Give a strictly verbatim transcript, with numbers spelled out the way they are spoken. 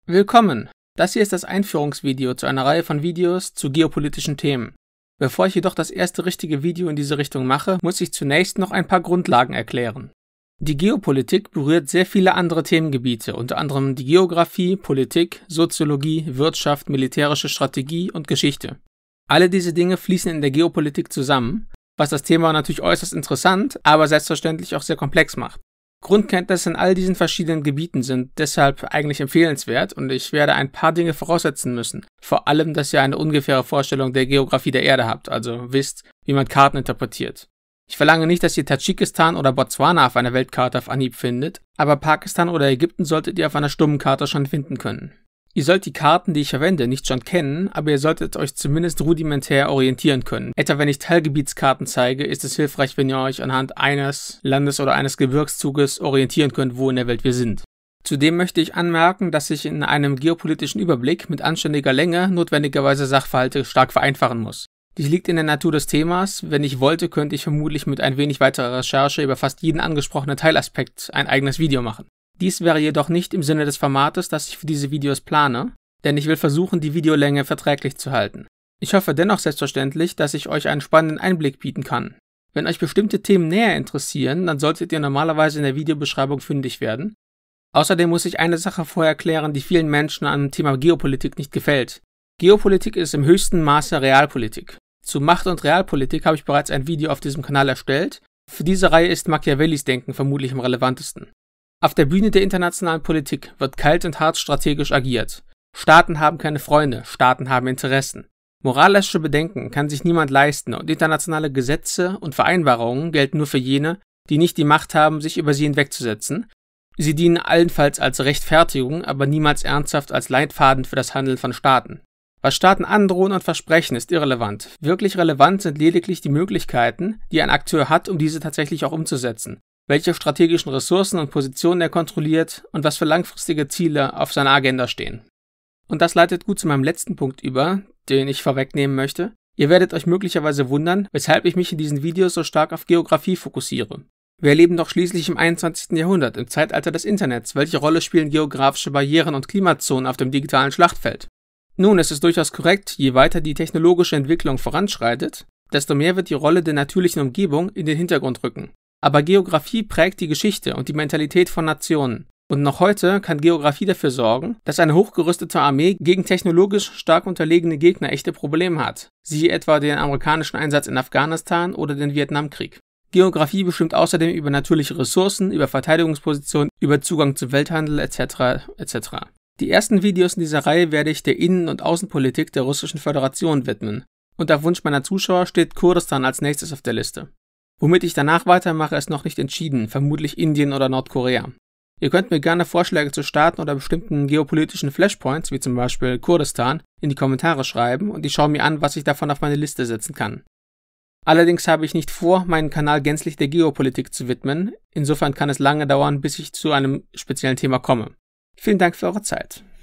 Willkommen! Das hier ist das Einführungsvideo zu einer Reihe von Videos zu geopolitischen Themen. Bevor ich jedoch das erste richtige Video in diese Richtung mache, muss ich zunächst noch ein paar Grundlagen erklären. Die Geopolitik berührt sehr viele andere Themengebiete, unter anderem die Geographie, Politik, Soziologie, Wirtschaft, militärische Strategie und Geschichte. Alle diese Dinge fließen in der Geopolitik zusammen, was das Thema natürlich äußerst interessant, aber selbstverständlich auch sehr komplex macht. Grundkenntnisse in all diesen verschiedenen Gebieten sind deshalb eigentlich empfehlenswert und ich werde ein paar Dinge voraussetzen müssen. Vor allem, dass ihr eine ungefähre Vorstellung der Geografie der Erde habt, also wisst, wie man Karten interpretiert. Ich verlange nicht, dass ihr Tadschikistan oder Botswana auf einer Weltkarte auf Anhieb findet, aber Pakistan oder Ägypten solltet ihr auf einer stummen Karte schon finden können. Ihr sollt die Karten, die ich verwende, nicht schon kennen, aber ihr solltet euch zumindest rudimentär orientieren können. Etwa wenn ich Teilgebietskarten zeige, ist es hilfreich, wenn ihr euch anhand eines Landes oder eines Gebirgszuges orientieren könnt, wo in der Welt wir sind. Zudem möchte ich anmerken, dass ich in einem geopolitischen Überblick mit anständiger Länge notwendigerweise Sachverhalte stark vereinfachen muss. Dies liegt in der Natur des Themas. Wenn ich wollte, könnte ich vermutlich mit ein wenig weiterer Recherche über fast jeden angesprochenen Teilaspekt ein eigenes Video machen. Dies wäre jedoch nicht im Sinne des Formates, das ich für diese Videos plane, denn ich will versuchen, die Videolänge verträglich zu halten. Ich hoffe dennoch selbstverständlich, dass ich euch einen spannenden Einblick bieten kann. Wenn euch bestimmte Themen näher interessieren, dann solltet ihr normalerweise in der Videobeschreibung fündig werden. Außerdem muss ich eine Sache vorher klären, die vielen Menschen am Thema Geopolitik nicht gefällt. Geopolitik ist im höchsten Maße Realpolitik. Zu Macht- und Realpolitik habe ich bereits ein Video auf diesem Kanal erstellt. Für diese Reihe ist Machiavellis Denken vermutlich am relevantesten. Auf der Bühne der internationalen Politik wird kalt und hart strategisch agiert. Staaten haben keine Freunde, Staaten haben Interessen. Moralische Bedenken kann sich niemand leisten und internationale Gesetze und Vereinbarungen gelten nur für jene, die nicht die Macht haben, sich über sie hinwegzusetzen. Sie dienen allenfalls als Rechtfertigung, aber niemals ernsthaft als Leitfaden für das Handeln von Staaten. Was Staaten androhen und versprechen, ist irrelevant. Wirklich relevant sind lediglich die Möglichkeiten, die ein Akteur hat, um diese tatsächlich auch umzusetzen. Welche strategischen Ressourcen und Positionen er kontrolliert und was für langfristige Ziele auf seiner Agenda stehen. Und das leitet gut zu meinem letzten Punkt über, den ich vorwegnehmen möchte. Ihr werdet euch möglicherweise wundern, weshalb ich mich in diesen Videos so stark auf Geografie fokussiere. Wir leben doch schließlich im einundzwanzigsten Jahrhundert, im Zeitalter des Internets. Welche Rolle spielen geografische Barrieren und Klimazonen auf dem digitalen Schlachtfeld? Nun, es ist durchaus korrekt, je weiter die technologische Entwicklung voranschreitet, desto mehr wird die Rolle der natürlichen Umgebung in den Hintergrund rücken. Aber Geografie prägt die Geschichte und die Mentalität von Nationen. Und noch heute kann Geografie dafür sorgen, dass eine hochgerüstete Armee gegen technologisch stark unterlegene Gegner echte Probleme hat. Siehe etwa den amerikanischen Einsatz in Afghanistan oder den Vietnamkrieg. Geografie bestimmt außerdem über natürliche Ressourcen, über Verteidigungspositionen, über Zugang zum Welthandel et cetera et cetera. Die ersten Videos in dieser Reihe werde ich der Innen- und Außenpolitik der Russischen Föderation widmen. Und auf Wunsch meiner Zuschauer steht Kurdistan als nächstes auf der Liste. Womit ich danach weitermache, ist noch nicht entschieden, vermutlich Indien oder Nordkorea. Ihr könnt mir gerne Vorschläge zu Staaten oder bestimmten geopolitischen Flashpoints, wie zum Beispiel Kurdistan, in die Kommentare schreiben und ich schaue mir an, was ich davon auf meine Liste setzen kann. Allerdings habe ich nicht vor, meinen Kanal gänzlich der Geopolitik zu widmen, insofern kann es lange dauern, bis ich zu einem speziellen Thema komme. Vielen Dank für eure Zeit.